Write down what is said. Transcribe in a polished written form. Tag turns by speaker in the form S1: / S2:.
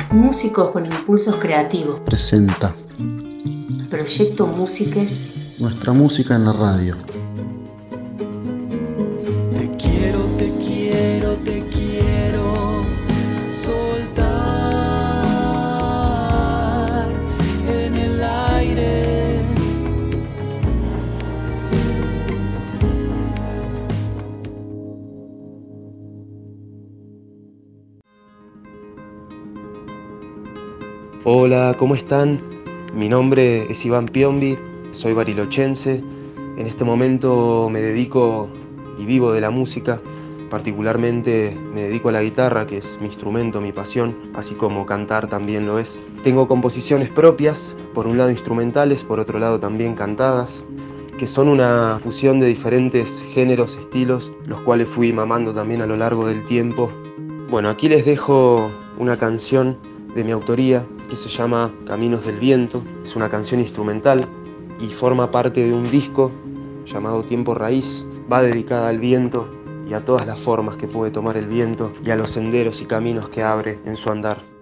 S1: Músicos con impulsos creativos.
S2: Presenta
S1: Proyecto Músiques.
S2: nuestra música en la radio.
S3: Te quiero soltar en el aire.
S4: Hola, ¿cómo están? Mi nombre es Iván Piombi, soy barilochense. En este momento me dedico y vivo de la música. Particularmente me dedico a la guitarra, que es mi instrumento, mi pasión, así como cantar también lo es. Tengo composiciones propias, por un lado instrumentales, por otro lado también cantadas, que son una fusión de diferentes géneros, estilos, los cuales fui mamando también a lo largo del tiempo. Bueno, aquí les dejo una canción de mi autoría que se llama Caminos del Viento. Es una canción instrumental y forma parte de un disco llamado Tiempo Raíz. Va dedicada al viento y a todas las formas que puede tomar el viento y a los senderos y caminos que abre en su andar.